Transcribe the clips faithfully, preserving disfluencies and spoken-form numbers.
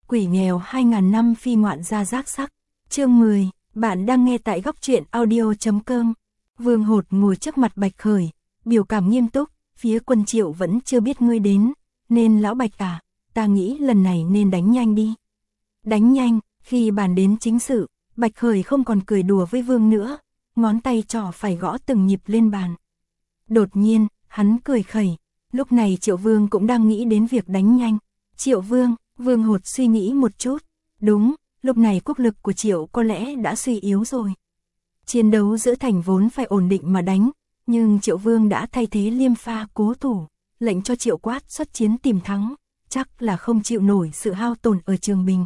Quỷ nghèo hai nghìn năm phi ngoạn gia giác sắc. Chương mười, bạn đang nghe tại góc truyện audio chấm com. Vương Hột ngồi trước mặt Bạch Khởi, biểu cảm nghiêm túc, phía Quân Triệu vẫn chưa biết ngươi đến, nên lão Bạch à, ta nghĩ lần này nên đánh nhanh đi. Đánh nhanh, khi bàn đến chính sự, Bạch Khởi không còn cười đùa với Vương nữa, ngón tay trỏ phải gõ từng nhịp lên bàn. Đột nhiên, hắn cười khẩy, lúc này Triệu Vương cũng đang nghĩ đến việc đánh nhanh. Triệu Vương, Vương Hột suy nghĩ một chút, đúng, lúc này quốc lực của Triệu có lẽ đã suy yếu rồi. Chiến đấu giữa thành vốn phải ổn định mà đánh, nhưng Triệu Vương đã thay thế Liêm Pha cố thủ, lệnh cho Triệu Quát xuất chiến tìm thắng, chắc là không chịu nổi sự hao tổn ở Trường Bình.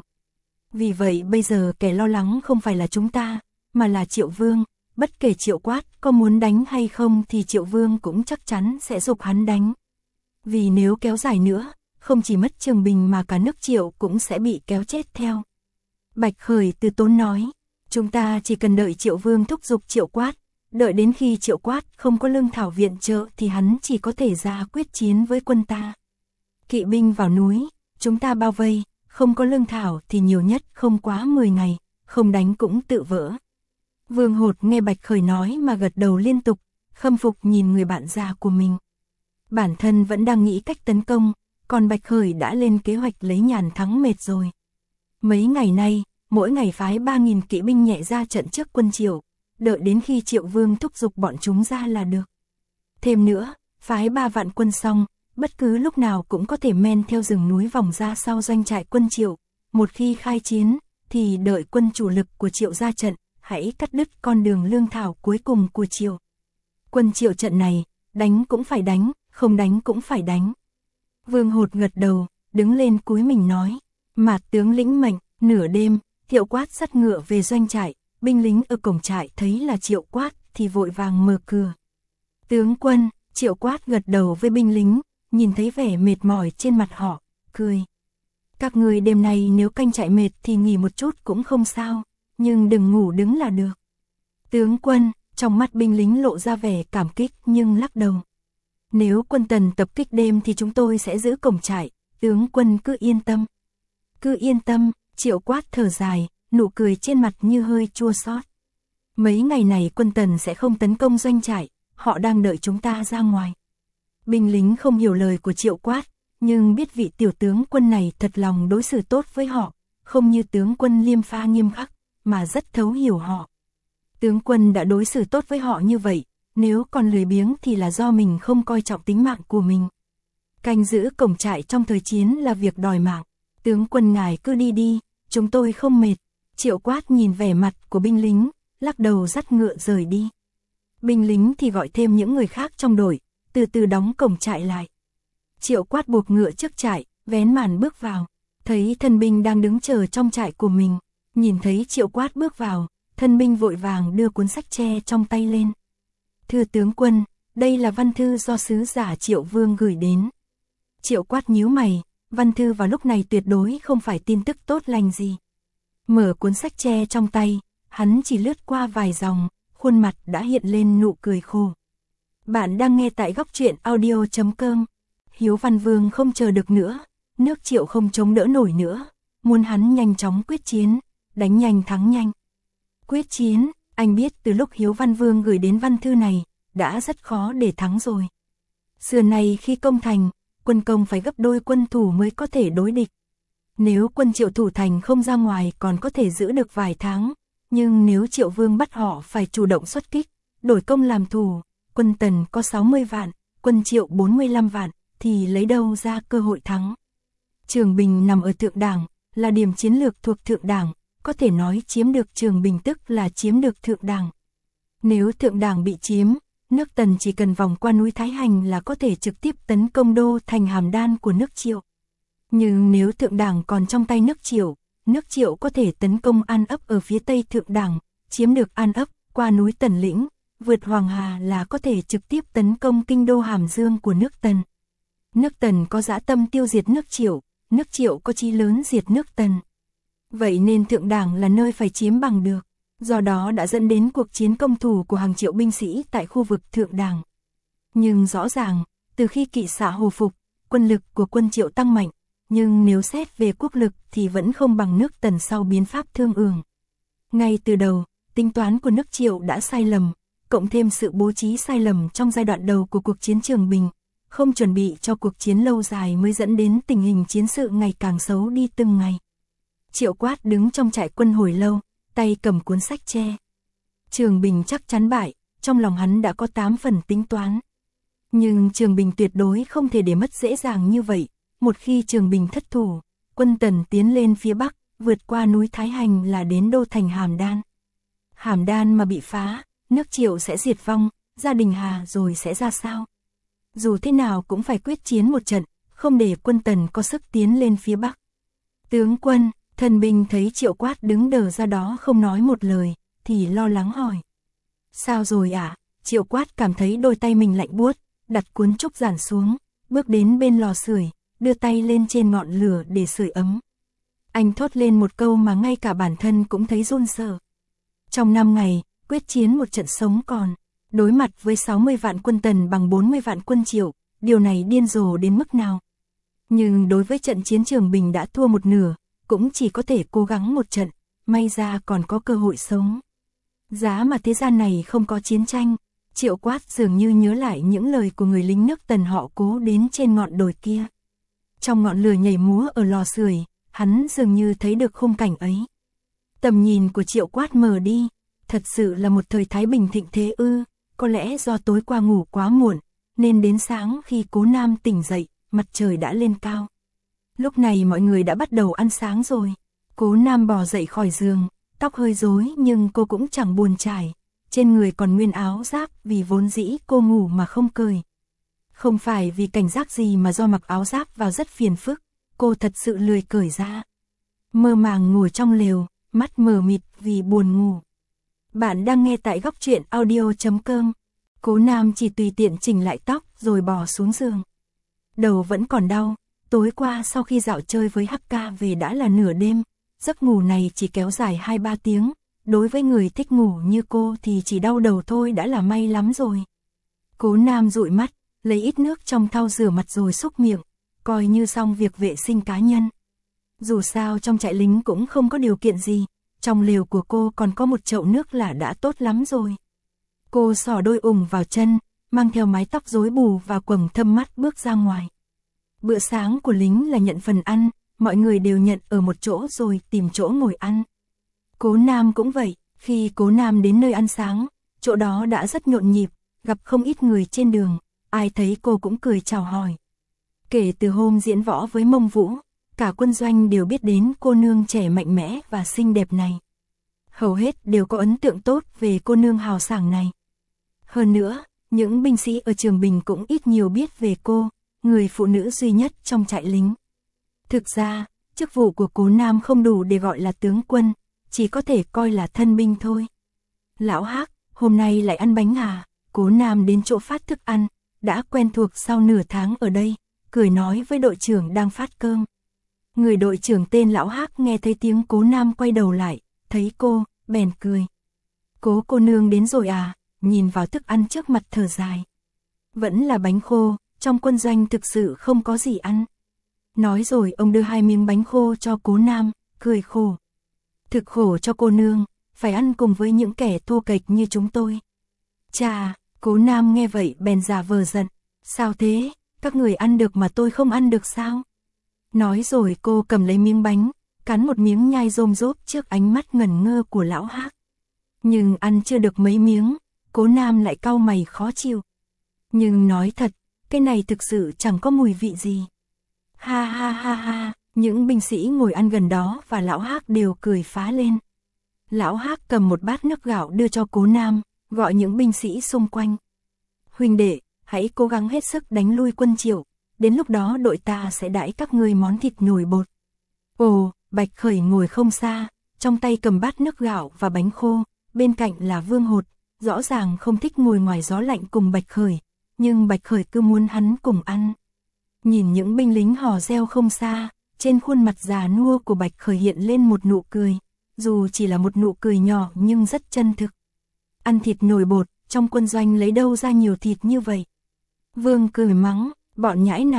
Vì vậy bây giờ kẻ lo lắng không phải là chúng ta, mà là Triệu Vương, bất kể Triệu Quát có muốn đánh hay không thì Triệu Vương cũng chắc chắn sẽ giục hắn đánh. Vì nếu kéo dài nữa, không chỉ mất Trường Bình mà cả nước Triệu cũng sẽ bị kéo chết theo. Bạch Khởi từ tốn nói, chúng ta chỉ cần đợi Triệu Vương thúc giục Triệu Quát, đợi đến khi Triệu Quát không có lương thảo viện trợ thì hắn chỉ có thể ra quyết chiến với quân ta. Kỵ binh vào núi, chúng ta bao vây, không có lương thảo thì nhiều nhất không quá mười ngày, không đánh cũng tự vỡ. Vương Hột nghe Bạch Khởi nói mà gật đầu liên tục, khâm phục nhìn người bạn già của mình. Bản thân vẫn đang nghĩ cách tấn công, còn Bạch Khởi đã lên kế hoạch lấy nhàn thắng mệt rồi. Mấy ngày nay, mỗi ngày phái ba nghìn kỵ binh nhẹ ra trận trước quân Triệu, đợi đến khi Triệu Vương thúc giục bọn chúng ra là được. Thêm nữa, phái ba vạn quân xong, bất cứ lúc nào cũng có thể men theo rừng núi vòng ra sau doanh trại quân Triệu. Một khi khai chiến, thì đợi quân chủ lực của Triệu ra trận, hãy cắt đứt con đường lương thảo cuối cùng của Triệu. Quân Triệu trận này, đánh cũng phải đánh, không đánh cũng phải đánh. Vương Hột gật đầu, đứng lên cúi mình nói, Mạt tướng lĩnh mệnh. Nửa đêm, Triệu Quát dắt ngựa về doanh trại, binh lính ở cổng trại thấy là Triệu Quát thì vội vàng mở cửa. Tướng quân, Triệu Quát gật đầu với binh lính, nhìn thấy vẻ mệt mỏi trên mặt họ, cười. Các người đêm nay nếu canh trại mệt thì nghỉ một chút cũng không sao, nhưng đừng ngủ đứng là được. Tướng quân, trong mắt binh lính lộ ra vẻ cảm kích nhưng lắc đầu. Nếu quân Tần tập kích đêm thì chúng tôi sẽ giữ cổng trại, tướng quân cứ yên tâm. Cứ yên tâm, Triệu Quát thở dài, nụ cười trên mặt như hơi chua xót. Mấy ngày này quân Tần sẽ không tấn công doanh trại, họ đang đợi chúng ta ra ngoài. Binh lính không hiểu lời của Triệu Quát, nhưng biết vị tiểu tướng quân này thật lòng đối xử tốt với họ, không như tướng quân Liêm Pha nghiêm khắc, mà rất thấu hiểu họ. Tướng quân đã đối xử tốt với họ như vậy, nếu còn lười biếng thì là do mình không coi trọng tính mạng của mình. Canh giữ cổng trại trong thời chiến là việc đòi mạng, tướng quân ngài cứ đi đi, chúng tôi không mệt. Triệu Quát nhìn vẻ mặt của binh lính, lắc đầu dắt ngựa rời đi. Binh lính thì gọi thêm những người khác trong đội, từ từ đóng cổng trại lại. Triệu Quát buộc ngựa trước trại, vén màn bước vào, thấy thân binh đang đứng chờ trong trại của mình. Nhìn thấy Triệu Quát bước vào, thân binh vội vàng đưa cuốn sách tre trong tay lên. Thưa tướng quân, đây là văn thư do sứ giả Triệu Vương gửi đến. Triệu Quát nhíu mày, văn thư vào lúc này tuyệt đối không phải tin tức tốt lành gì. Mở cuốn sách tre trong tay, hắn chỉ lướt qua vài dòng, khuôn mặt đã hiện lên nụ cười khổ. Bạn đang nghe tại góc truyện audio chấm com. Hiếu Văn Vương không chờ được nữa, nước Triệu không chống đỡ nổi nữa, muốn hắn nhanh chóng quyết chiến, đánh nhanh thắng nhanh. Quyết chiến, anh biết từ lúc Hiếu Văn Vương gửi đến văn thư này, đã rất khó để thắng rồi. Xưa này khi công thành, quân công phải gấp đôi quân thủ mới có thể đối địch. Nếu quân Triệu thủ thành không ra ngoài còn có thể giữ được vài tháng, nhưng nếu Triệu Vương bắt họ phải chủ động xuất kích, đổi công làm thủ, quân Tần có sáu mươi vạn, quân Triệu bốn mươi lăm vạn, thì lấy đâu ra cơ hội thắng. Trường Bình nằm ở Thượng Đảng, là điểm chiến lược thuộc Thượng Đảng, có thể nói chiếm được Trường Bình tức là chiếm được Thượng Đảng. Nếu Thượng Đảng bị chiếm, nước Tần chỉ cần vòng qua núi Thái Hành là có thể trực tiếp tấn công đô thành Hàm Đan của nước Triệu. Nhưng nếu Thượng Đảng còn trong tay nước Triệu, nước Triệu có thể tấn công An Ấp ở phía tây Thượng Đảng, chiếm được An Ấp, qua núi Tần Lĩnh, vượt Hoàng Hà là có thể trực tiếp tấn công kinh đô Hàm Dương của nước Tần. Nước Tần có dã tâm tiêu diệt nước Triệu, nước Triệu có chí lớn diệt nước Tần. Vậy nên Thượng Đảng là nơi phải chiếm bằng được, do đó đã dẫn đến cuộc chiến công thủ của hàng triệu binh sĩ tại khu vực Thượng Đảng. Nhưng rõ ràng, từ khi kỵ xạ hồi phục, quân lực của quân Triệu tăng mạnh, nhưng nếu xét về quốc lực thì vẫn không bằng nước Tần sau biến pháp Thương Ương. Ngay từ đầu, tính toán của nước Triệu đã sai lầm, cộng thêm sự bố trí sai lầm trong giai đoạn đầu của cuộc chiến Trường Bình, không chuẩn bị cho cuộc chiến lâu dài mới dẫn đến tình hình chiến sự ngày càng xấu đi từng ngày. Triệu Quát đứng trong trại quân hồi lâu, tay cầm cuốn sách tre. Trường Bình chắc chắn bại, trong lòng hắn đã có tám phần tính toán. Nhưng Trường Bình tuyệt đối không thể để mất dễ dàng như vậy, một khi Trường Bình thất thủ, quân Tần tiến lên phía Bắc, vượt qua núi Thái Hành là đến đô thành Hàm Đan. Hàm Đan mà bị phá, nước Triệu sẽ diệt vong, gia đình Hà rồi sẽ ra sao? Dù thế nào cũng phải quyết chiến một trận, không để quân Tần có sức tiến lên phía Bắc. Tướng quân, Thần Bình thấy Triệu Quát đứng đờ ra đó không nói một lời, thì lo lắng hỏi. Sao rồi ạ? À? Triệu Quát cảm thấy đôi tay mình lạnh buốt, đặt cuốn trúc giản xuống, bước đến bên lò sưởi, đưa tay lên trên ngọn lửa để sưởi ấm. Anh thốt lên một câu mà ngay cả bản thân cũng thấy run sợ. Trong năm ngày, quyết chiến một trận sống còn, đối mặt với sáu mươi vạn quân Tần bằng bốn mươi vạn quân Triệu, điều này điên rồ đến mức nào? Nhưng đối với trận chiến Trường Bình đã thua một nửa, cũng chỉ có thể cố gắng một trận, may ra còn có cơ hội sống. Giá mà thế gian này không có chiến tranh, Triệu Quát dường như nhớ lại những lời của người lính nước Tần họ Cố đến trên ngọn đồi kia. Trong ngọn lửa nhảy múa ở lò sưởi, hắn dường như thấy được khung cảnh ấy. Tầm nhìn của Triệu Quát mờ đi, thật sự là một thời thái bình thịnh thế ư? Có lẽ do tối qua ngủ quá muộn, nên đến sáng khi Cố Nam tỉnh dậy, mặt trời đã lên cao. Lúc này mọi người đã bắt đầu ăn sáng rồi. Cố Nam bò dậy khỏi giường, tóc hơi rối nhưng cô cũng chẳng buồn chải. Trên người còn nguyên áo giáp vì vốn dĩ cô ngủ mà không cởi. Không phải vì cảnh giác gì mà do mặc áo giáp vào rất phiền phức, cô thật sự lười cởi ra. Mơ màng ngồi trong lều, mắt mờ mịt vì buồn ngủ. Bạn đang nghe tại góc truyện audio chấm com. Cố Nam chỉ tùy tiện chỉnh lại tóc rồi bò xuống giường. Đầu vẫn còn đau, tối qua sau khi dạo chơi với Hắc Ca về đã là nửa đêm, giấc ngủ này chỉ kéo dài hai ba tiếng, đối với người thích ngủ như cô thì chỉ đau đầu thôi đã là may lắm rồi. Cố Nam dụi mắt, lấy ít nước trong thau rửa mặt rồi xúc miệng, coi như xong việc vệ sinh cá nhân. Dù sao trong trại lính cũng không có điều kiện gì, trong lều của cô còn có một chậu nước là đã tốt lắm rồi. Cô xỏ đôi ủng vào chân, mang theo mái tóc rối bù và quầng thâm mắt bước ra ngoài. Bữa sáng của lính là nhận phần ăn, mọi người đều nhận ở một chỗ rồi tìm chỗ ngồi ăn. Cố Nam cũng vậy, khi Cố Nam đến nơi ăn sáng, chỗ đó đã rất nhộn nhịp, gặp không ít người trên đường, ai thấy cô cũng cười chào hỏi. Kể từ hôm diễn võ với Mông Vũ, cả quân doanh đều biết đến cô nương trẻ mạnh mẽ và xinh đẹp này. Hầu hết đều có ấn tượng tốt về cô nương hào sảng này. Hơn nữa, những binh sĩ ở Trường Bình cũng ít nhiều biết về cô, người phụ nữ duy nhất trong trại lính. Thực ra, chức vụ của Cố Nam không đủ để gọi là tướng quân, chỉ có thể coi là thân binh thôi. Lão Hắc, hôm nay lại ăn bánh à? Cố Nam đến chỗ phát thức ăn, đã quen thuộc sau nửa tháng ở đây, cười nói với đội trưởng đang phát cơm. Người đội trưởng tên Lão Hắc nghe thấy tiếng Cố Nam quay đầu lại, thấy cô, bèn cười. Cố cô nương đến rồi à? Nhìn vào thức ăn trước mặt thở dài. Vẫn là bánh khô, trong quân doanh thực sự không có gì ăn. Nói rồi ông đưa hai miếng bánh khô cho Cố Nam, cười khổ. Thực khổ cho cô nương, phải ăn cùng với những kẻ thô kệch như chúng tôi. Chà, Cố Nam nghe vậy bèn giả vờ giận. Sao thế, các người ăn được mà tôi không ăn được sao? Nói rồi cô cầm lấy miếng bánh, cắn một miếng nhai rôm rốp trước ánh mắt ngẩn ngơ của Lão Hắc. Nhưng ăn chưa được mấy miếng, Cố Nam lại cau mày khó chịu. Nhưng nói thật, cái này thực sự chẳng có mùi vị gì. Ha ha ha ha, những binh sĩ ngồi ăn gần đó và Lão Hắc đều cười phá lên. Lão Hắc cầm một bát nước gạo đưa cho Cố Nam, gọi những binh sĩ xung quanh. Huynh đệ, hãy cố gắng hết sức đánh lui quân Triệu, đến lúc đó đội ta sẽ đãi các ngươi món thịt nồi bột. Ồ, Bạch Khởi ngồi không xa, trong tay cầm bát nước gạo và bánh khô, bên cạnh là Vương Hột, rõ ràng không thích ngồi ngoài gió lạnh cùng Bạch Khởi, nhưng Bạch Khởi cứ muốn hắn cùng ăn. Nhìn những binh lính hò reo không xa, trên khuôn mặt già nua của Bạch Khởi hiện lên một nụ cười, dù chỉ là một nụ cười nhỏ nhưng rất chân thực. Ăn thịt nồi bột, trong quân doanh lấy đâu ra nhiều thịt như vậy? Vương cười mắng, bọn nhãi này,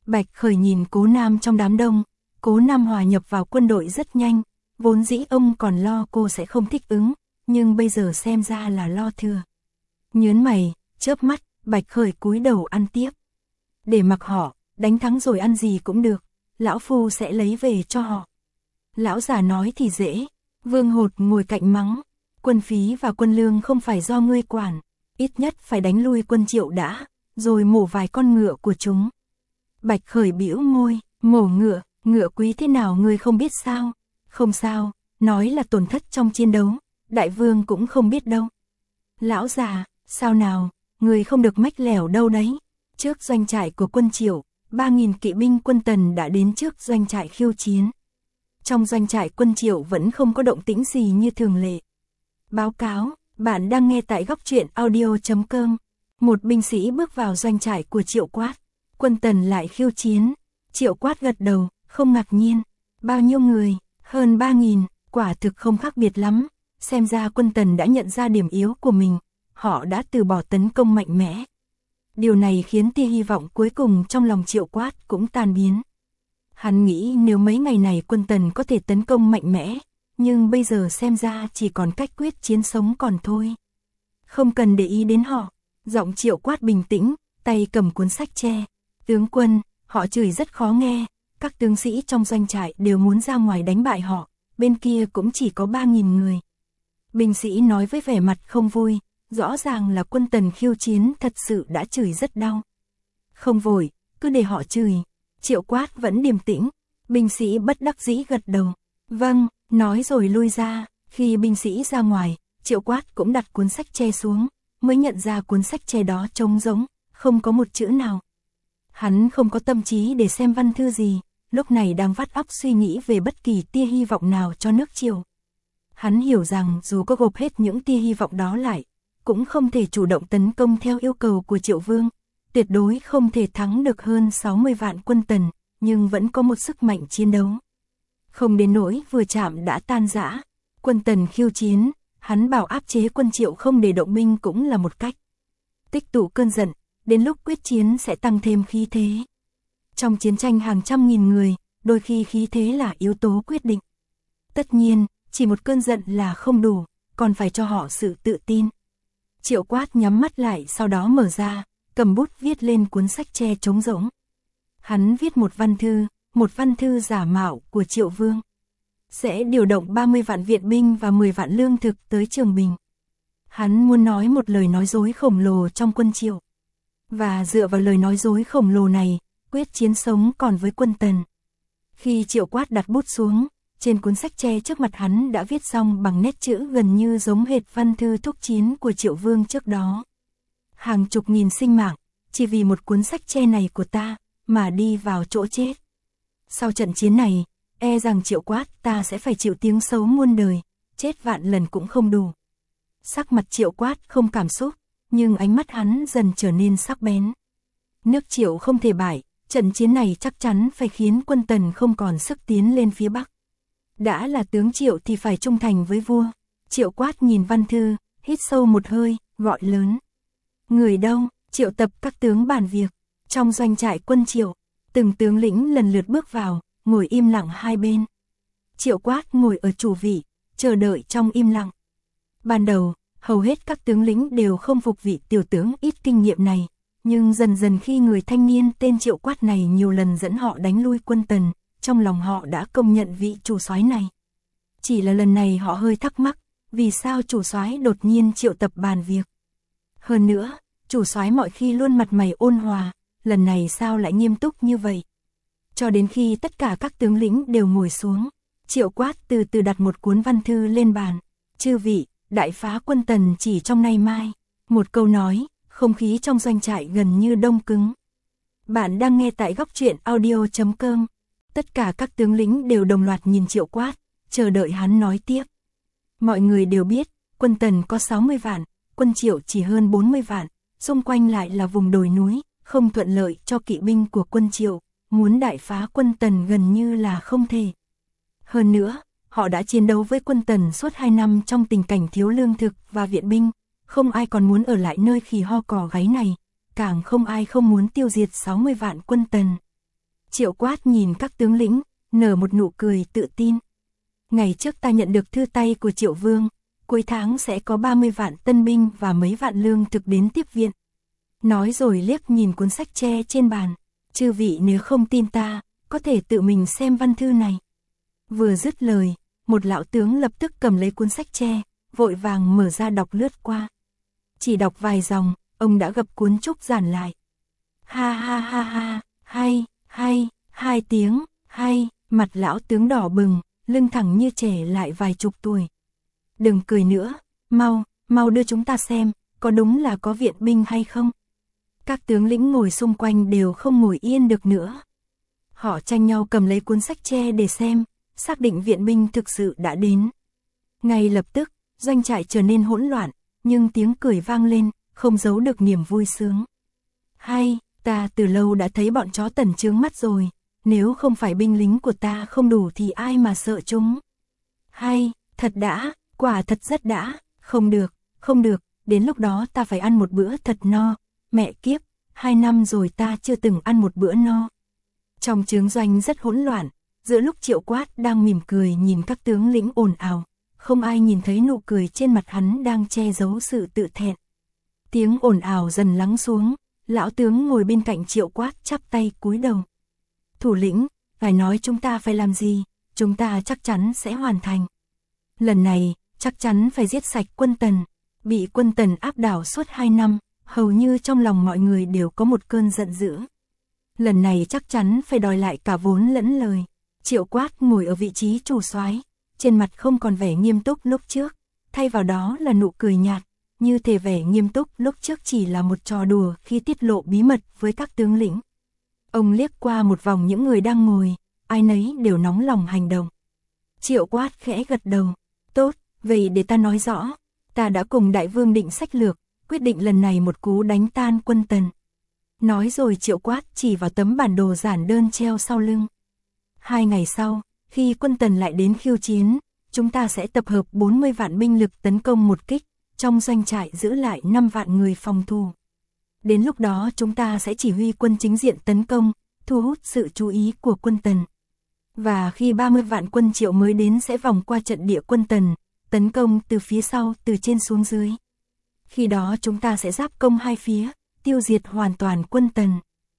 Bạch Khởi nhìn Cố Nam trong đám đông, Cố Nam hòa nhập vào quân đội rất nhanh, vốn dĩ ông còn lo cô sẽ không thích ứng, nhưng bây giờ xem ra là lo thừa. Nhớn mày, chớp mắt, Bạch Khởi cúi đầu ăn tiếp. Để mặc họ, đánh thắng rồi ăn gì cũng được, lão phu sẽ lấy về cho họ. Lão già nói thì dễ, Vương Hột ngồi cạnh mắng, quân phí và quân lương không phải do ngươi quản, ít nhất phải đánh lui quân Triệu đã, rồi mổ vài con ngựa của chúng. Bạch Khởi bĩu môi, mổ ngựa, ngựa quý thế nào ngươi không biết sao? Không sao, nói là tổn thất trong chiến đấu, đại vương cũng không biết đâu. Lão già, sao nào, ngươi không được mách lẻo đâu đấy. Trước doanh trại của quân Triệu, ba nghìn kỵ binh quân Tần đã đến trước doanh trại khiêu chiến. Trong doanh trại quân Triệu vẫn không có động tĩnh gì như thường lệ. Báo cáo, bạn đang nghe tại góc truyện audio chấm com. Một binh sĩ bước vào doanh trại của Triệu Quát. Quân Tần lại khiêu chiến. Triệu Quát gật đầu, không ngạc nhiên. Bao nhiêu người? Hơn ba nghìn, quả thực không khác biệt lắm. Xem ra quân Tần đã nhận ra điểm yếu của mình. Họ đã từ bỏ tấn công mạnh mẽ. Điều này khiến tia hy vọng cuối cùng trong lòng Triệu Quát cũng tan biến. Hắn nghĩ nếu mấy ngày này quân Tần có thể tấn công mạnh mẽ, nhưng bây giờ xem ra chỉ còn cách quyết chiến sống còn thôi. Không cần để ý đến họ, giọng Triệu Quát bình tĩnh, tay cầm cuốn sách tre. Tướng quân, họ chửi rất khó nghe, các tướng sĩ trong doanh trại đều muốn ra ngoài đánh bại họ, bên kia cũng chỉ có ba nghìn người. Binh sĩ nói với vẻ mặt không vui, rõ ràng là quân Tần khiêu chiến thật sự đã chửi rất đau. Không vội, cứ để họ chửi. Triệu Quát vẫn điềm tĩnh, binh sĩ bất đắc dĩ gật đầu. Vâng, nói rồi lui ra, khi binh sĩ ra ngoài, Triệu Quát cũng đặt cuốn sách tre xuống, mới nhận ra cuốn sách tre đó trống rỗng, không có một chữ nào. Hắn không có tâm trí để xem văn thư gì, lúc này đang vắt óc suy nghĩ về bất kỳ tia hy vọng nào cho nước Triệu. Hắn hiểu rằng dù có gộp hết những tia hy vọng đó lại, cũng không thể chủ động tấn công theo yêu cầu của Triệu Vương, tuyệt đối không thể thắng được hơn sáu mươi vạn quân Tần, nhưng vẫn có một sức mạnh chiến đấu. Không đến nỗi vừa chạm đã tan rã, quân Tần khiêu chiến, hắn bảo áp chế quân Triệu không để động binh cũng là một cách. Tích tụ cơn giận, đến lúc quyết chiến sẽ tăng thêm khí thế. Trong chiến tranh hàng trăm nghìn người, đôi khi khí thế là yếu tố quyết định. Tất nhiên, chỉ một cơn giận là không đủ, còn phải cho họ sự tự tin. Triệu Quát nhắm mắt lại sau đó mở ra, cầm bút viết lên cuốn sách tre trống rỗng. Hắn viết một văn thư, một văn thư giả mạo của Triệu Vương. Sẽ điều động ba mươi vạn viện binh và mười vạn lương thực tới Trường Bình. Hắn muốn nói một lời nói dối khổng lồ trong quân Triệu. Và dựa vào lời nói dối khổng lồ này, quyết chiến sống còn với quân Tần. Khi Triệu Quát đặt bút xuống, trên cuốn sách tre trước mặt hắn đã viết xong bằng nét chữ gần như giống hệt văn thư thúc chiến của Triệu Vương trước đó. Hàng chục nghìn sinh mạng, chỉ vì một cuốn sách tre này của ta, mà đi vào chỗ chết. Sau trận chiến này, e rằng Triệu Quát ta sẽ phải chịu tiếng xấu muôn đời, chết vạn lần cũng không đủ. Sắc mặt Triệu Quát không cảm xúc, nhưng ánh mắt hắn dần trở nên sắc bén. Nước Triệu không thể bại, trận chiến này chắc chắn phải khiến quân Tần không còn sức tiến lên phía Bắc. Đã là tướng Triệu thì phải trung thành với vua. Triệu Quát nhìn văn thư, hít sâu một hơi, gọi lớn. Người đâu? Triệu tập các tướng bàn việc. Trong doanh trại quân Triệu, từng tướng lĩnh lần lượt bước vào, ngồi im lặng hai bên. Triệu Quát ngồi ở chủ vị, chờ đợi trong im lặng. Ban đầu, hầu hết các tướng lĩnh đều không phục vị tiểu tướng ít kinh nghiệm này, nhưng dần dần khi người thanh niên tên Triệu Quát này nhiều lần dẫn họ đánh lui quân Tần, trong lòng họ đã công nhận vị chủ soái này. Chỉ là lần này họ hơi thắc mắc, vì sao chủ soái đột nhiên triệu tập bàn việc. Hơn nữa, chủ soái mọi khi luôn mặt mày ôn hòa, lần này sao lại nghiêm túc như vậy. Cho đến khi tất cả các tướng lĩnh đều ngồi xuống, Triệu Quát từ từ đặt một cuốn văn thư lên bàn. Chư vị, đại phá quân Tần chỉ trong nay mai. Một câu nói, không khí trong doanh trại gần như đông cứng. Bạn đang nghe tại góc truyện audio chấm com. Tất cả các tướng lĩnh đều đồng loạt nhìn Triệu Quát, chờ đợi hắn nói tiếp. Mọi người đều biết, quân Tần có sáu mươi vạn, quân Triệu chỉ hơn bốn mươi vạn, xung quanh lại là vùng đồi núi, không thuận lợi cho kỵ binh của quân Triệu, muốn đại phá quân Tần gần như là không thể. Hơn nữa, họ đã chiến đấu với quân Tần suốt hai năm trong tình cảnh thiếu lương thực và viện binh, không ai còn muốn ở lại nơi khỉ ho cò gáy này, càng không ai không muốn tiêu diệt sáu mươi vạn quân Tần. Triệu Quát nhìn các tướng lĩnh, nở một nụ cười tự tin. Ngày trước ta nhận được thư tay của Triệu Vương, cuối tháng sẽ có ba mươi vạn tân binh và mấy vạn lương thực đến tiếp viện. Nói rồi liếc nhìn cuốn sách tre trên bàn, chư vị nếu không tin ta, có thể tự mình xem văn thư này. Vừa dứt lời, một lão tướng lập tức cầm lấy cuốn sách tre, vội vàng mở ra đọc lướt qua. Chỉ đọc vài dòng, ông đã gập cuốn trúc giản lại. Ha ha ha ha, hay, hay, hai tiếng, hay, mặt lão tướng đỏ bừng, lưng thẳng như trẻ lại vài chục tuổi. Đừng cười nữa, mau, mau đưa chúng ta xem, có đúng là có viện binh hay không? Các tướng lĩnh ngồi xung quanh đều không ngồi yên được nữa. Họ tranh nhau cầm lấy cuốn sách tre để xem, xác định viện binh thực sự đã đến. Ngay lập tức, doanh trại trở nên hỗn loạn, nhưng tiếng cười vang lên, không giấu được niềm vui sướng. Hay, ta từ lâu đã thấy bọn chó Tần trướng mắt rồi, nếu không phải binh lính của ta không đủ thì ai mà sợ chúng. Hay, thật đã, quả thật rất đã, không được, không được, đến lúc đó ta phải ăn một bữa thật no, mẹ kiếp, hai năm rồi ta chưa từng ăn một bữa no. Trong trướng doanh rất hỗn loạn, giữa lúc Triệu Quát đang mỉm cười nhìn các tướng lĩnh ồn ào, không ai nhìn thấy nụ cười trên mặt hắn đang che giấu sự tự thẹn. Tiếng ồn ào dần lắng xuống, lão tướng ngồi bên cạnh Triệu Quát chắp tay cúi đầu. Thủ lĩnh, ngài nói chúng ta phải làm gì, chúng ta chắc chắn sẽ hoàn thành. Lần này, chắc chắn phải giết sạch quân Tần, bị quân Tần áp đảo suốt hai năm, hầu như trong lòng mọi người đều có một cơn giận dữ. Lần này chắc chắn phải đòi lại cả vốn lẫn lời. Triệu Quát ngồi ở vị trí chủ soái, trên mặt không còn vẻ nghiêm túc lúc trước, thay vào đó là nụ cười nhạt, như thể vẻ nghiêm túc lúc trước chỉ là một trò đùa khi tiết lộ bí mật với các tướng lĩnh. Ông liếc qua một vòng những người đang ngồi, ai nấy đều nóng lòng hành động. Triệu Quát khẽ gật đầu, tốt, vậy để ta nói rõ, ta đã cùng đại vương định sách lược, quyết định lần này một cú đánh tan quân Tần. Nói rồi Triệu Quát chỉ vào tấm bản đồ giản đơn treo sau lưng. Hai ngày sau, khi quân Tần lại đến khiêu chiến, chúng ta sẽ tập hợp bốn mươi vạn binh lực tấn công một kích, trong doanh trại giữ lại năm vạn người phòng thủ. Đến lúc đó chúng ta sẽ chỉ huy quân chính diện tấn công, thu hút sự chú ý của quân Tần. Và khi ba mươi vạn quân Triệu mới đến sẽ vòng qua trận địa quân Tần, tấn công từ phía sau từ trên xuống dưới. Khi đó chúng ta sẽ giáp công hai phía, tiêu diệt hoàn toàn quân Tần.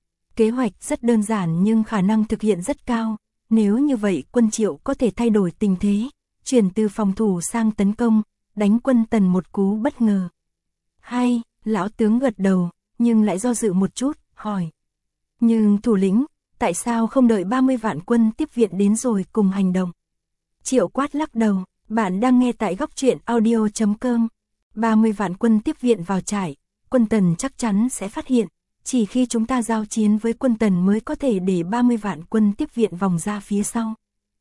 Kế hoạch rất đơn giản nhưng khả năng thực hiện rất cao, nếu như vậy quân Triệu có thể thay đổi tình thế, chuyển từ phòng thủ sang tấn công, đánh quân Tần một cú bất ngờ. Hay, lão tướng gật đầu, nhưng lại do dự một chút, hỏi. Nhưng thủ lĩnh, tại sao không đợi ba mươi vạn quân tiếp viện đến rồi cùng hành động? Triệu Quát lắc đầu, bạn đang nghe tại góc truyện audio chấm com. ba mươi vạn quân tiếp viện vào trại, quân Tần chắc chắn sẽ phát hiện, chỉ khi chúng ta giao chiến với quân Tần mới có thể để ba mươi vạn quân tiếp viện vòng ra phía sau.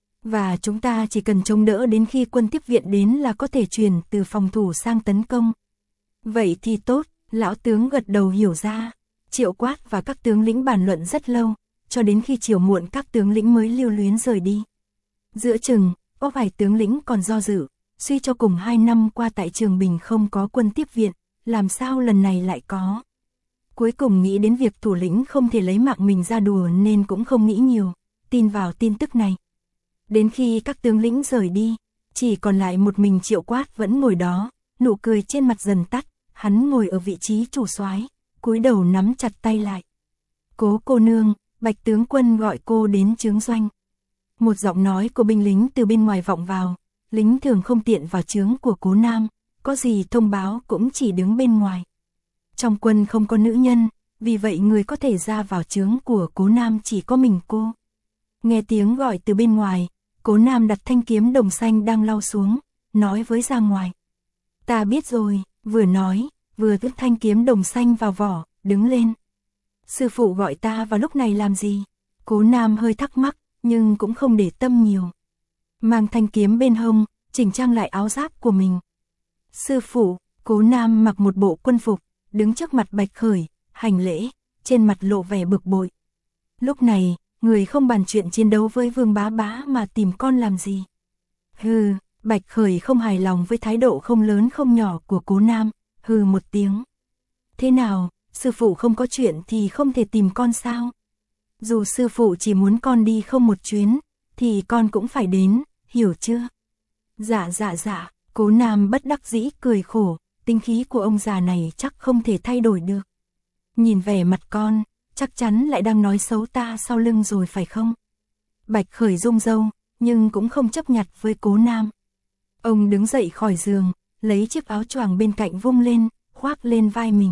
Và chúng ta chỉ cần chống đỡ đến khi quân tiếp viện đến là có thể chuyển từ phòng thủ sang tấn công. Vậy thì tốt, lão tướng gật đầu hiểu ra. Triệu Quát và các tướng lĩnh bàn luận rất lâu, cho đến khi chiều muộn các tướng lĩnh mới lưu luyến rời đi. Giữa chừng, có vài tướng lĩnh còn do dự, suy cho cùng hai năm qua tại Trường Bình không có quân tiếp viện, làm sao lần này lại có. Cuối cùng nghĩ đến việc thủ lĩnh không thể lấy mạng mình ra đùa nên cũng không nghĩ nhiều, tin vào tin tức này. Đến khi các tướng lĩnh rời đi, chỉ còn lại một mình Triệu Quát vẫn ngồi đó, nụ cười trên mặt dần tắt, hắn ngồi ở vị trí chủ soái, cúi đầu nắm chặt tay lại. Cố cô nương, Bạch tướng quân gọi cô đến trướng doanh. Một giọng nói của binh lính từ bên ngoài vọng vào, lính thường không tiện vào trướng của Cố Nam, có gì thông báo cũng chỉ đứng bên ngoài. Trong quân không có nữ nhân, vì vậy người có thể ra vào trướng của Cố Nam chỉ có mình cô. Nghe tiếng gọi từ bên ngoài, Cố Nam đặt thanh kiếm đồng xanh đang lau xuống, nói với ra ngoài. Ta biết rồi, vừa nói, vừa vứt thanh kiếm đồng xanh vào vỏ, đứng lên. Sư phụ gọi ta vào lúc này làm gì? Cố Nam hơi thắc mắc, nhưng cũng không để tâm nhiều. Mang thanh kiếm bên hông, chỉnh trang lại áo giáp của mình. Sư phụ, Cố Nam mặc một bộ quân phục, đứng trước mặt Bạch Khởi, hành lễ, trên mặt lộ vẻ bực bội. Lúc này, người không bàn chuyện chiến đấu với Vương Bá Bá mà tìm con làm gì? Hừ, Bạch Khởi không hài lòng với thái độ không lớn không nhỏ của Cố Nam, hừ một tiếng. Thế nào, sư phụ không có chuyện thì không thể tìm con sao? Dù sư phụ chỉ muốn con đi không một chuyến, thì con cũng phải đến, hiểu chưa? Dạ dạ dạ, Cố Nam bất đắc dĩ cười khổ, tính khí của ông già này chắc không thể thay đổi được. Nhìn vẻ mặt con, chắc chắn lại đang nói xấu ta sau lưng rồi phải không? Bạch Khởi rung râu, nhưng cũng không chấp nhặt với Cố Nam. Ông đứng dậy khỏi giường, lấy chiếc áo choàng bên cạnh vung lên, khoác lên vai mình.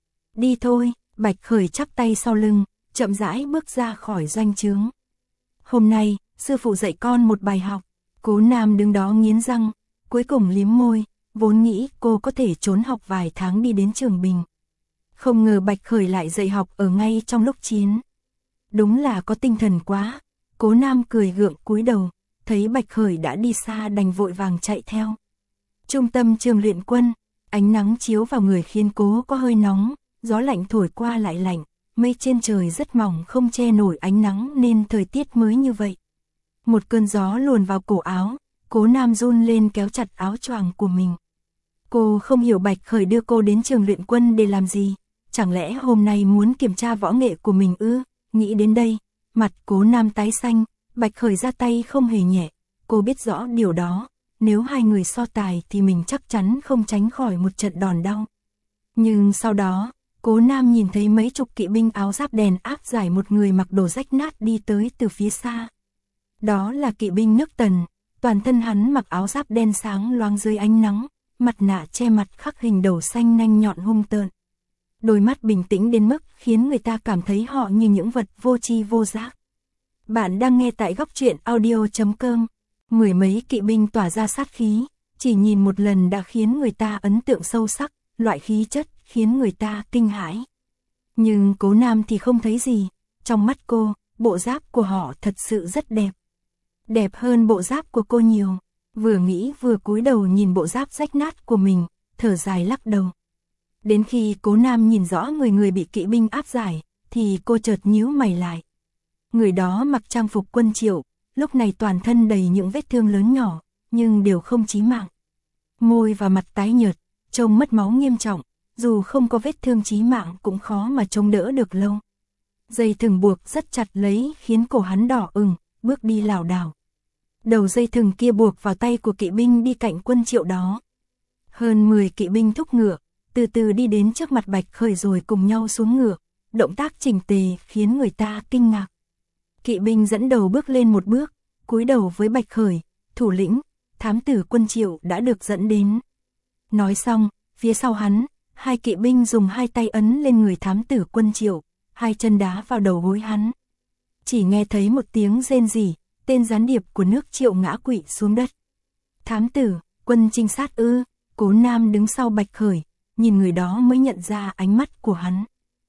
Đi thôi, Bạch Khởi chắp tay sau lưng, chậm rãi bước ra khỏi doanh trướng. Hôm nay, sư phụ dạy con một bài học. Cố Nam đứng đó nghiến răng, cuối cùng liếm môi, vốn nghĩ cô có thể trốn học vài tháng đi đến Trường Bình. Không ngờ Bạch Khởi lại dạy học ở ngay trong lúc chiến. Đúng là có tinh thần quá. Cố Nam cười gượng cúi đầu, thấy Bạch Khởi đã đi xa đành vội vàng chạy theo. Trung tâm trường luyện quân, ánh nắng chiếu vào người khiến cố có hơi nóng, gió lạnh thổi qua lại lạnh, mây trên trời rất mỏng không che nổi ánh nắng nên thời tiết mới như vậy. Một cơn gió luồn vào cổ áo, Cố Nam run lên kéo chặt áo choàng của mình. Cô không hiểu Bạch Khởi đưa cô đến trường luyện quân để làm gì, chẳng lẽ hôm nay muốn kiểm tra võ nghệ của mình ư? Nghĩ đến đây, mặt Cố Nam tái xanh, Bạch Khởi ra tay không hề nhẹ, cô biết rõ điều đó, nếu hai người so tài thì mình chắc chắn không tránh khỏi một trận đòn đau. Nhưng sau đó, Cố Nam nhìn thấy mấy chục kỵ binh áo giáp đèn áp giải một người mặc đồ rách nát đi tới từ phía xa. Đó là kỵ binh nước Tần, toàn thân hắn mặc áo giáp đen sáng loáng dưới ánh nắng, mặt nạ che mặt khắc hình đầu xanh nanh nhọn hung tợn. Đôi mắt bình tĩnh đến mức khiến người ta cảm thấy họ như những vật vô tri vô giác. Bạn đang nghe tại góc truyện audio chấm com. Mười mấy kỵ binh tỏa ra sát khí, chỉ nhìn một lần đã khiến người ta ấn tượng sâu sắc, loại khí chất khiến người ta kinh hãi. Nhưng Cố Nam thì không thấy gì, trong mắt cô, bộ giáp của họ thật sự rất đẹp. Đẹp hơn bộ giáp của cô nhiều. Vừa nghĩ vừa cúi đầu nhìn bộ giáp rách nát của mình, thở dài lắc đầu. Đến khi Cố Nam nhìn rõ người người bị kỵ binh áp giải, thì cô chợt nhíu mày lại. Người đó mặc trang phục quân Triệu, lúc này toàn thân đầy những vết thương lớn nhỏ, nhưng đều không chí mạng. Môi và mặt tái nhợt, trông mất máu nghiêm trọng, dù không có vết thương chí mạng cũng khó mà chống đỡ được lâu. Dây thừng buộc rất chặt lấy khiến cổ hắn đỏ ửng, bước đi lảo đảo. Đầu dây thừng kia buộc vào tay của kỵ binh đi cạnh quân Triệu đó. Hơn mười kỵ binh thúc ngựa, từ từ đi đến trước mặt Bạch Khởi rồi cùng nhau xuống ngựa, động tác chỉnh tề khiến người ta kinh ngạc. Kỵ binh dẫn đầu bước lên một bước, cúi đầu với Bạch Khởi, thủ lĩnh, thám tử quân Triệu đã được dẫn đến. Nói xong, phía sau hắn, hai kỵ binh dùng hai tay ấn lên người thám tử quân Triệu, hai chân đá vào đầu gối hắn. Chỉ nghe thấy một tiếng rên rỉ, tên gián điệp của nước Triệu ngã quỵ xuống đất. Thám tử, quân trinh sát ư? Cố Nam đứng sau Bạch Khởi, nhìn người đó mới nhận ra ánh mắt của hắn.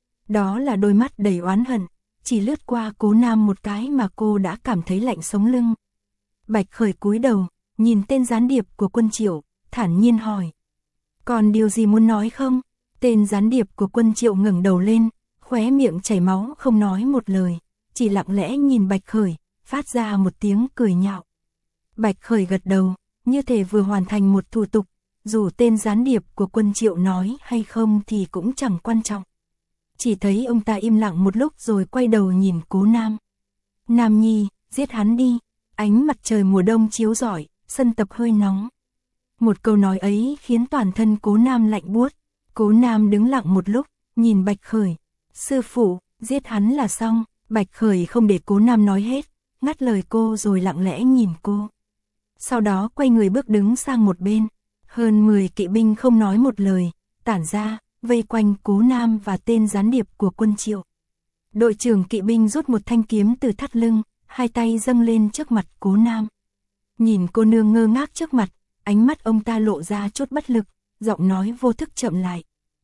Đó là đôi mắt đầy oán hận, chỉ lướt qua Cố Nam một cái mà cô đã cảm thấy lạnh sống lưng. Bạch Khởi cúi đầu, nhìn tên gián điệp của quân Triệu, thản nhiên hỏi. Còn điều gì muốn nói không? Tên gián điệp của quân Triệu ngẩng đầu lên, khóe miệng chảy máu không nói một lời, chỉ lặng lẽ nhìn Bạch Khởi, phát ra một tiếng cười nhạo. Bạch Khởi gật đầu, như thể vừa hoàn thành một thủ tục, dù tên gián điệp của quân Triệu nói hay không thì cũng chẳng quan trọng. Chỉ thấy ông ta im lặng một lúc rồi quay đầu nhìn Cố Nam. Nam Nhi, giết hắn đi, ánh mặt trời mùa đông chiếu rọi, sân tập hơi nóng. Một câu nói ấy khiến toàn thân Cố Nam lạnh buốt. Cố Nam đứng lặng một lúc, nhìn Bạch Khởi. Sư phụ, giết hắn là xong. Bạch Khởi không để Cố Nam nói hết, ngắt lời cô rồi lặng lẽ nhìn cô. Sau đó quay người bước đứng sang một bên. Hơn mười kỵ binh không nói một lời, tản ra, vây quanh Cố Nam và tên gián điệp của quân Triệu. Đội trưởng kỵ binh rút một thanh kiếm từ thắt lưng, hai tay dâng lên trước mặt Cố Nam. Nhìn cô nương ngơ ngác trước mặt, ánh mắt ông ta lộ ra chút bất lực, giọng nói vô thức chậm lại.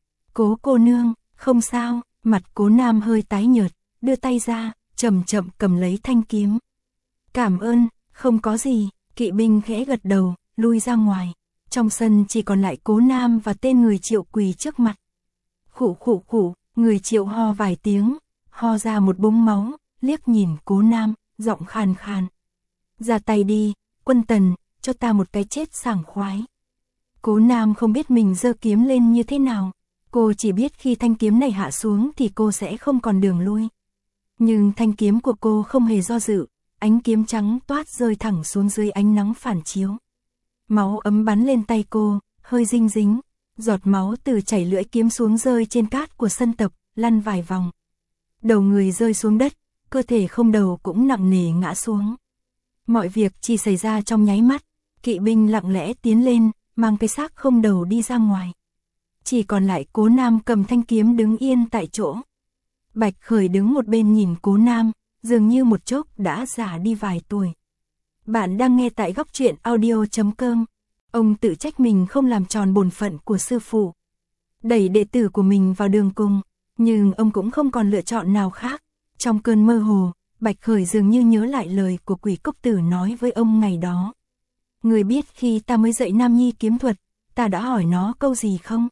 Cố cô nương, không sao. Mặt Cố Nam hơi tái nhợt, đưa tay ra, chậm chậm cầm lấy thanh kiếm. Cảm ơn, không có gì. Kỵ binh khẽ gật đầu, lui ra ngoài. Trong sân chỉ còn lại Cố Nam và tên người Triệu quỳ trước mặt. Khụ khụ khụ, người Triệu ho vài tiếng, ho ra một búng máu, liếc nhìn Cố Nam, giọng khàn khàn. Ra tay đi, quân Tần, cho ta một cái chết sảng khoái. Cố Nam không biết mình giơ kiếm lên như thế nào. Cô chỉ biết khi thanh kiếm này hạ xuống thì cô sẽ không còn đường lui. Nhưng thanh kiếm của cô không hề do dự, ánh kiếm trắng toát rơi thẳng xuống dưới ánh nắng phản chiếu. Máu ấm bắn lên tay cô, hơi dinh dính, giọt máu từ chảy lưỡi kiếm xuống rơi trên cát của sân tập, lăn vài vòng. Đầu người rơi xuống đất, cơ thể không đầu cũng nặng nề ngã xuống. Mọi việc chỉ xảy ra trong nháy mắt, kỵ binh lặng lẽ tiến lên, mang cái xác không đầu đi ra ngoài. Chỉ còn lại Cố Nam cầm thanh kiếm đứng yên tại chỗ. Bạch Khởi đứng một bên nhìn Cố Nam, dường như một chốc đã già đi vài tuổi. Bạn đang nghe tại góc truyện audio chấm com. Ông tự trách mình không làm tròn bổn phận của sư phụ, đẩy đệ tử của mình vào đường cùng, nhưng ông cũng không còn lựa chọn nào khác. Trong cơn mơ hồ, Bạch Khởi dường như nhớ lại lời của Quỷ Cốc Tử nói với ông ngày đó. Người biết khi ta mới dạy Nam Nhi kiếm thuật, ta đã hỏi nó câu gì không?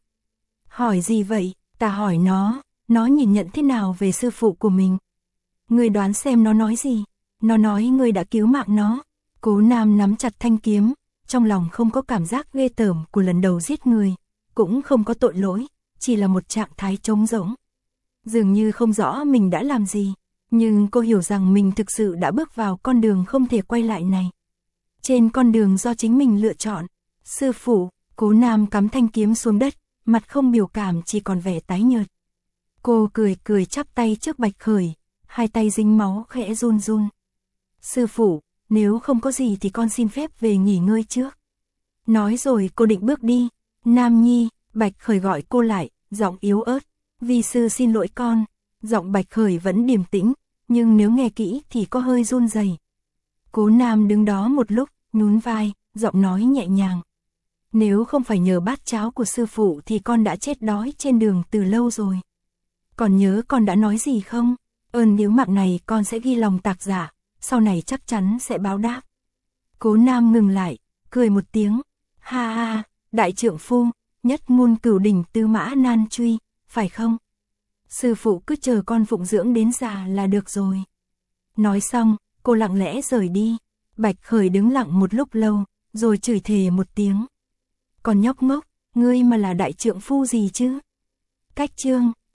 Hỏi gì vậy? Ta hỏi nó, nó nhìn nhận thế nào về sư phụ của mình? Người đoán xem nó nói gì? Nó nói người đã cứu mạng nó. Cố Nam nắm chặt thanh kiếm, trong lòng không có cảm giác ghê tởm của lần đầu giết người, cũng không có tội lỗi, chỉ là một trạng thái trống rỗng. Dường như không rõ mình đã làm gì, nhưng cô hiểu rằng mình thực sự đã bước vào con đường không thể quay lại này. Trên con đường do chính mình lựa chọn, sư phụ, Cố Nam cắm thanh kiếm xuống đất, mặt không biểu cảm chỉ còn vẻ tái nhợt. Cô cười cười chắp tay trước Bạch Khởi, hai tay dính máu khẽ run run. Sư phụ, nếu không có gì thì con xin phép về nghỉ ngơi trước. Nói rồi cô định bước đi. Nam Nhi, Bạch Khởi gọi cô lại, giọng yếu ớt. Vi sư xin lỗi con. Giọng Bạch Khởi vẫn điềm tĩnh, nhưng nếu nghe kỹ thì có hơi run rẩy. Cố Nam đứng đó một lúc, nhún vai, giọng nói nhẹ nhàng. Nếu không phải nhờ bát cháo của sư phụ thì con đã chết đói trên đường từ lâu rồi. Còn nhớ con đã nói gì không? Ơn níu mạng này con sẽ ghi lòng tạc giả, sau này chắc chắn sẽ báo đáp. Cố Nam ngừng lại, cười một tiếng. Ha ha, đại trượng phu, nhất ngôn cửu đỉnh tư mã nan truy, phải không? Sư phụ cứ chờ con phụng dưỡng đến già là được rồi. Nói xong, cô lặng lẽ rời đi. Bạch Khởi đứng lặng một lúc lâu, rồi chửi thề một tiếng. Còn nhóc ngốc, ngươi mà là đại trượng phu gì chứ? Cách chương